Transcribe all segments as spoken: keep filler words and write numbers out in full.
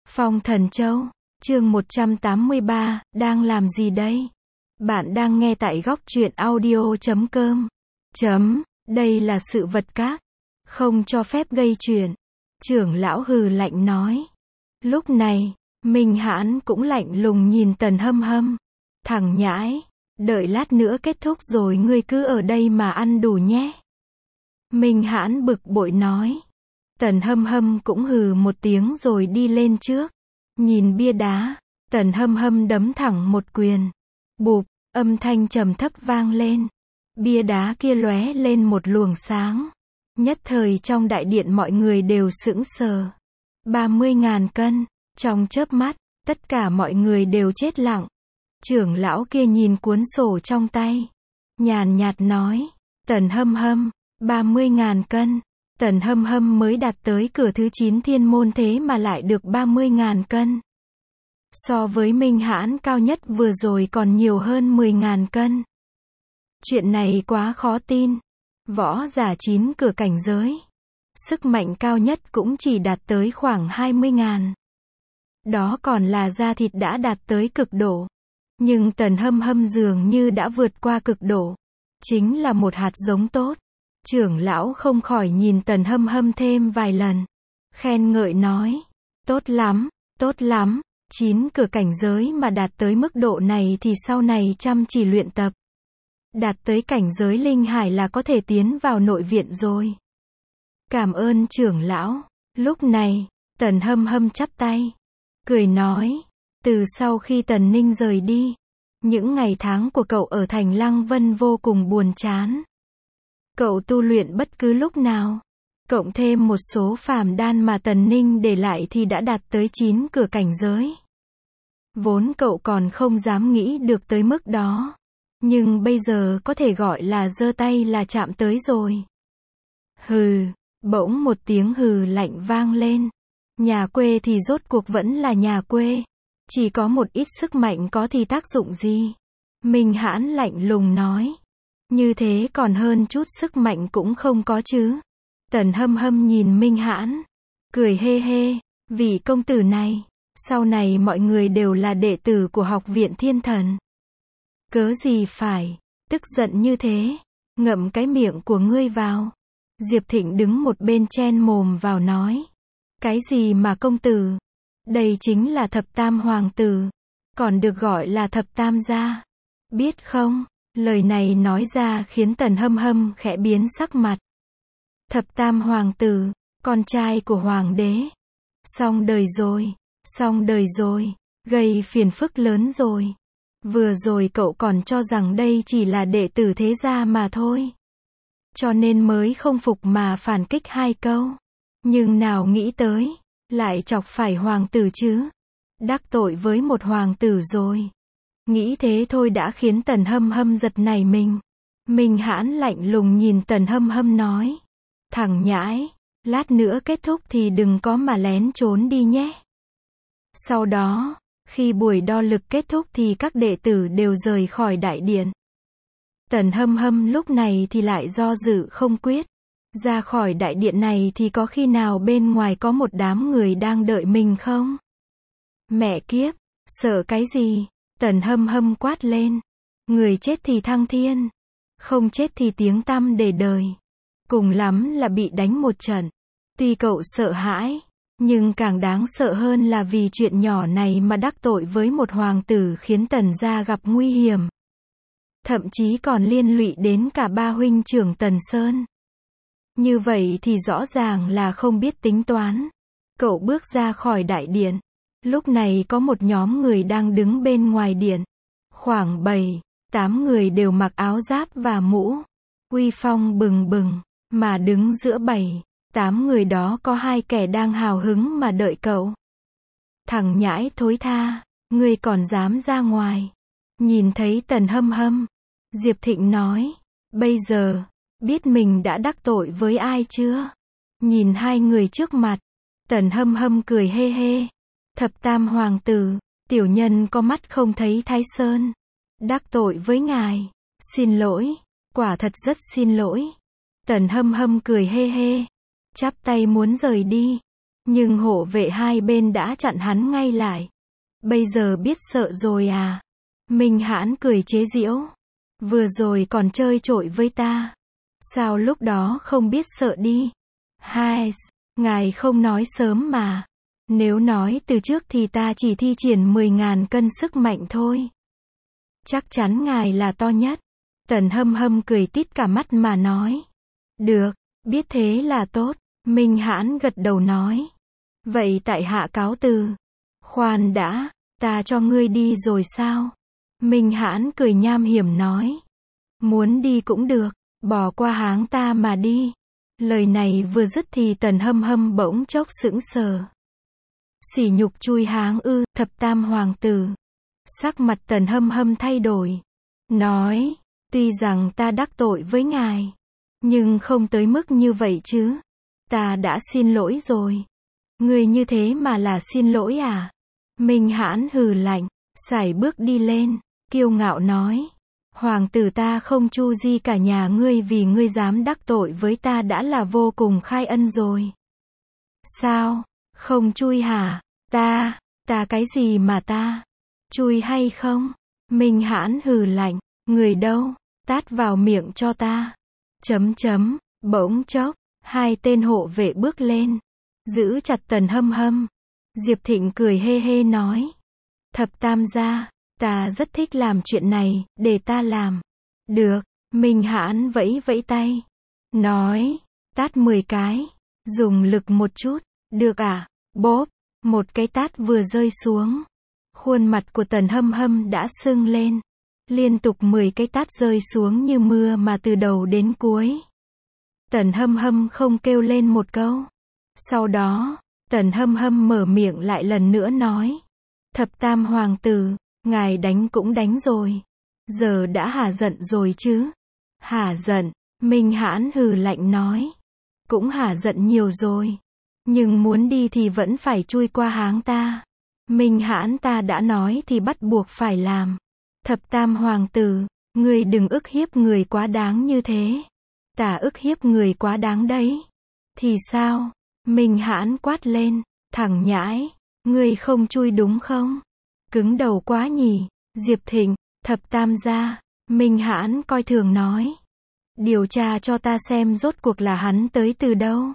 Phong Thần Châu, chương một trăm tám mươi ba, đang làm gì đây? Bạn đang nghe tại góc truyện audio chấm com. Chấm, đây là sự vật các. Không cho phép gây chuyện. Trưởng lão hừ lạnh nói. Lúc này, Minh Hãn cũng lạnh lùng nhìn Tần Hâm Hâm. Thằng nhãi, đợi lát nữa kết thúc rồi ngươi cứ ở đây mà ăn đủ nhé. Minh Hãn bực bội nói. Tần Hâm Hâm cũng hừ một tiếng rồi đi lên trước. Nhìn bia đá, Tần Hâm Hâm đấm thẳng một quyền. Bụp, âm thanh trầm thấp vang lên. Bia đá kia lóe lên một luồng sáng. Nhất thời trong đại điện mọi người đều sững sờ. ba mươi ngàn cân, trong chớp mắt, tất cả mọi người đều chết lặng. Trưởng lão kia nhìn cuốn sổ trong tay. Nhàn nhạt nói, Tần Hâm Hâm, ba mươi ngàn cân. Tần Hâm Hâm mới đạt tới cửa thứ chín thiên môn thế mà lại được ba mươi ngàn cân. So với Minh Hãn cao nhất vừa rồi còn nhiều hơn mười ngàn cân. Chuyện này quá khó tin. Võ giả chín cửa cảnh giới. Sức mạnh cao nhất cũng chỉ đạt tới khoảng hai mươi ngàn. Đó còn là da thịt đã đạt tới cực độ. Nhưng Tần Hâm Hâm dường như đã vượt qua cực độ. Chính là một hạt giống tốt. Trưởng lão không khỏi nhìn Tần Hâm Hâm thêm vài lần. Khen ngợi nói. Tốt lắm, tốt lắm. Chín cửa cảnh giới mà đạt tới mức độ này thì sau này chăm chỉ luyện tập. Đạt tới cảnh giới linh hải là có thể tiến vào nội viện rồi. Cảm ơn trưởng lão. Lúc này, Tần Hâm Hâm chắp tay. Cười nói. Từ sau khi Tần Ninh rời đi, những ngày tháng của cậu ở thành Lăng Vân vô cùng buồn chán. Cậu tu luyện bất cứ lúc nào. Cộng thêm một số phàm đan mà Tần Ninh để lại thì đã đạt tới chín cửa cảnh giới. Vốn cậu còn không dám nghĩ được tới mức đó. Nhưng bây giờ có thể gọi là giơ tay là chạm tới rồi. Hừ, bỗng một tiếng hừ lạnh vang lên. Nhà quê thì rốt cuộc vẫn là nhà quê. Chỉ có một ít sức mạnh có thì tác dụng gì? Minh Hãn lạnh lùng nói. Như thế còn hơn chút sức mạnh cũng không có chứ. Tần Hâm Hâm nhìn Minh Hãn. Cười hê hê. Vị công tử này. Sau này mọi người đều là đệ tử của học viện Thiên Thần. Cớ gì phải. Tức giận như thế. Ngậm cái miệng của ngươi vào. Diệp Thịnh đứng một bên chen mồm vào nói. Cái gì mà công tử? Đây chính là thập tam hoàng tử. Còn được gọi là thập tam gia. Biết không? Lời này nói ra khiến Tần Hâm Hâm khẽ biến sắc mặt. Thập tam hoàng tử, con trai của hoàng đế. Xong đời rồi, xong đời rồi, gây phiền phức lớn rồi. Vừa rồi cậu còn cho rằng đây chỉ là đệ tử thế gia mà thôi. Cho nên mới không phục mà phản kích hai câu. Nhưng nào nghĩ tới, lại chọc phải hoàng tử chứ. Đắc tội với một hoàng tử rồi. Nghĩ thế thôi đã khiến Tần Hâm Hâm giật nảy mình. Minh Hãn lạnh lùng nhìn Tần Hâm Hâm nói. Thằng nhãi, lát nữa kết thúc thì đừng có mà lén trốn đi nhé. Sau đó, khi buổi đo lực kết thúc thì các đệ tử đều rời khỏi đại điện. Tần Hâm Hâm lúc này thì lại do dự không quyết. Ra khỏi đại điện này thì có khi nào bên ngoài có một đám người đang đợi mình không? Mẹ kiếp, sợ cái gì? Tần Hâm Hâm quát lên. Người chết thì thăng thiên. Không chết thì tiếng tăm để đời. Cùng lắm là bị đánh một trận. Tuy cậu sợ hãi, nhưng càng đáng sợ hơn là vì chuyện nhỏ này mà đắc tội với một hoàng tử khiến Tần gia gặp nguy hiểm. Thậm chí còn liên lụy đến cả ba huynh trưởng Tần Sơn. Như vậy thì rõ ràng là không biết tính toán. Cậu bước ra khỏi đại điện. Lúc này có một nhóm người đang đứng bên ngoài điện. Khoảng bảy, tám người đều mặc áo giáp và mũ. Uy phong bừng bừng. Mà đứng giữa bảy, tám người đó có hai kẻ đang hào hứng mà đợi cậu. Thằng nhãi thối tha, ngươi còn dám ra ngoài. Nhìn thấy Tần Hâm Hâm. Diệp Thịnh nói. Bây giờ, biết mình đã đắc tội với ai chưa? Nhìn hai người trước mặt. Tần Hâm Hâm cười hê hê. Thập tam hoàng tử, tiểu nhân có mắt không thấy Thái Sơn. Đắc tội với ngài. Xin lỗi, quả thật rất xin lỗi. Tần Hâm Hâm cười hê hê. Chắp tay muốn rời đi. Nhưng hộ vệ hai bên đã chặn hắn ngay lại. Bây giờ biết sợ rồi à? Minh Hãn cười chế giễu. Vừa rồi còn chơi trội với ta. Sao lúc đó không biết sợ đi? Hai, ngài không nói sớm mà. Nếu nói từ trước thì ta chỉ thi triển mười ngàn cân sức mạnh thôi. Chắc chắn ngài là to nhất. Tần Hâm Hâm cười tít cả mắt mà nói. Được, biết thế là tốt. Minh Hãn gật đầu nói. Vậy tại hạ cáo từ. Khoan đã, ta cho ngươi đi rồi sao? Minh Hãn cười nham hiểm nói. Muốn đi cũng được, bỏ qua háng ta mà đi. Lời này vừa dứt thì Tần Hâm Hâm bỗng chốc sững sờ. Sỉ nhục chui háng ư, thập tam hoàng tử. Sắc mặt Tần Hâm Hâm thay đổi. Nói, tuy rằng ta đắc tội với ngài, nhưng không tới mức như vậy chứ. Ta đã xin lỗi rồi. Ngươi như thế mà là xin lỗi à? Minh Hãn hừ lạnh, sải bước đi lên, kiêu ngạo nói. Hoàng tử ta không chu di cả nhà ngươi vì ngươi dám đắc tội với ta đã là vô cùng khai ân rồi. Sao? Không chui hả? Ta, ta cái gì mà ta? Chui hay không? Minh Hãn hừ lạnh, người đâu? Tát vào miệng cho ta. Chấm chấm, bỗng chốc, hai tên hộ vệ bước lên, giữ chặt Tần Hâm Hâm. Diệp Thịnh cười hê hê nói. Thập tam gia, ta rất thích làm chuyện này, để ta làm. Được, Minh Hãn vẫy vẫy tay. Nói, tát mười cái, dùng lực một chút, được à? Bốp, một cái tát vừa rơi xuống. Khuôn mặt của Tần Hâm Hâm đã sưng lên. Liên tục mười cái tát rơi xuống như mưa mà từ đầu đến cuối. Tần Hâm Hâm không kêu lên một câu. Sau đó, Tần Hâm Hâm mở miệng lại lần nữa nói. Thập tam hoàng tử, ngài đánh cũng đánh rồi. Giờ đã hả giận rồi chứ? Hả giận, Minh Hãn hừ lạnh nói. Cũng hả giận nhiều rồi. Nhưng muốn đi thì vẫn phải chui qua háng ta. Minh Hãn ta đã nói thì bắt buộc phải làm. Thập tam hoàng tử, ngươi đừng ức hiếp người quá đáng như thế. Ta ức hiếp người quá đáng đấy. Thì sao? Minh Hãn quát lên, thằng nhãi, ngươi không chui đúng không? Cứng đầu quá nhỉ? Diệp Thịnh, thập tam gia, Minh Hãn coi thường nói. Điều tra cho ta xem rốt cuộc là hắn tới từ đâu.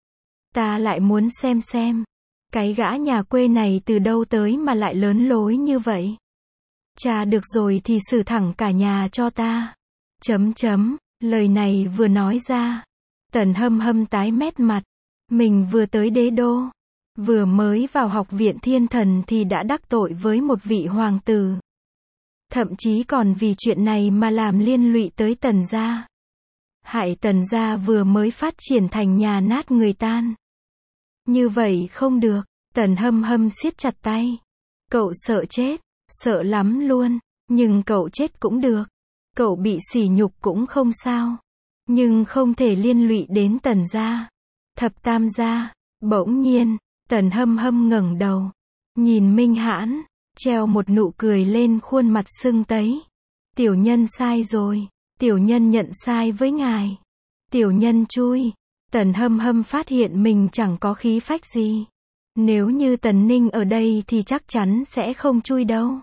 Ta lại muốn xem xem, cái gã nhà quê này từ đâu tới mà lại lớn lối như vậy. Tra được rồi thì xử thẳng cả nhà cho ta. Chấm chấm, lời này vừa nói ra. Tần Hâm Hâm tái mét mặt. Mình vừa tới đế đô, vừa mới vào học viện thiên thần thì đã đắc tội với một vị hoàng tử. Thậm chí còn vì chuyện này mà làm liên lụy tới Tần gia. Hại Tần gia vừa mới phát triển thành nhà nát người tan. Như vậy không được, Tần Hâm Hâm siết chặt tay. Cậu sợ chết, sợ lắm luôn, nhưng cậu chết cũng được. Cậu bị sỉ nhục cũng không sao. Nhưng không thể liên lụy đến Tần gia. Thập tam gia, bỗng nhiên, Tần Hâm Hâm ngẩng đầu. Nhìn Minh Hãn, treo một nụ cười lên khuôn mặt sưng tấy. Tiểu nhân sai rồi, tiểu nhân nhận sai với ngài. Tiểu nhân chui. Tần Hâm Hâm phát hiện mình chẳng có khí phách gì. Nếu như Tần Ninh ở đây thì chắc chắn sẽ không chui đâu.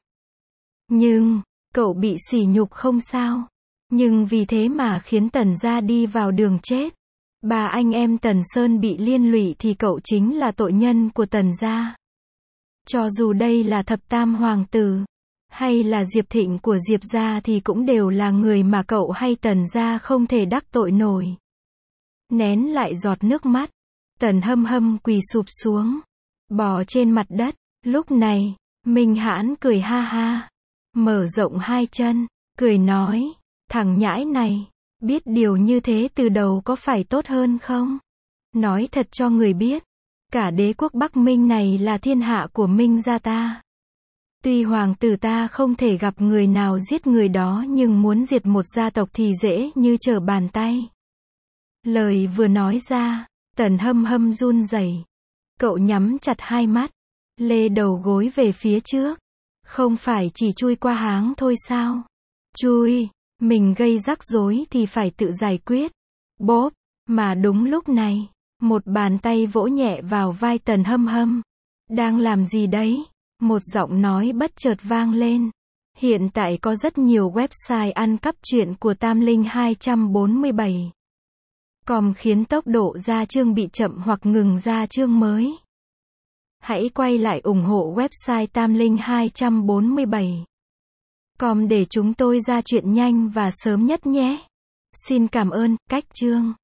Nhưng, cậu bị sỉ nhục không sao. Nhưng vì thế mà khiến Tần gia đi vào đường chết. Ba anh em Tần Sơn bị liên lụy thì cậu chính là tội nhân của Tần gia. Cho dù đây là thập tam hoàng tử, hay là Diệp Thịnh của Diệp gia thì cũng đều là người mà cậu hay Tần gia không thể đắc tội nổi. Nén lại giọt nước mắt, Tần Hâm Hâm quỳ sụp xuống, bò trên mặt đất. Lúc này, Minh Hãn cười ha ha, mở rộng hai chân, cười nói, thằng nhãi này, biết điều như thế từ đầu có phải tốt hơn không? Nói thật cho người biết, cả đế quốc Bắc Minh này là thiên hạ của Minh gia ta. Tuy hoàng tử ta không thể gặp người nào giết người đó nhưng muốn diệt một gia tộc thì dễ như trở bàn tay. Lời vừa nói ra, Tần Hâm Hâm run rẩy. Cậu nhắm chặt hai mắt, lê đầu gối về phía trước. Không phải chỉ chui qua háng thôi sao? Chui, mình gây rắc rối thì phải tự giải quyết. Bốp, mà đúng lúc này, Một bàn tay vỗ nhẹ vào vai Tần Hâm Hâm. Đang làm gì đấy? Một giọng nói bất chợt vang lên. Hiện tại có rất nhiều website ăn cắp truyện của Tam Linh hai bốn bảy com khiến tốc độ ra chương bị chậm hoặc ngừng ra chương mới. Hãy quay lại ủng hộ website Tam Linh hai bốn bảy com để chúng tôi ra chuyện nhanh và sớm nhất nhé. Xin cảm ơn, cách chương.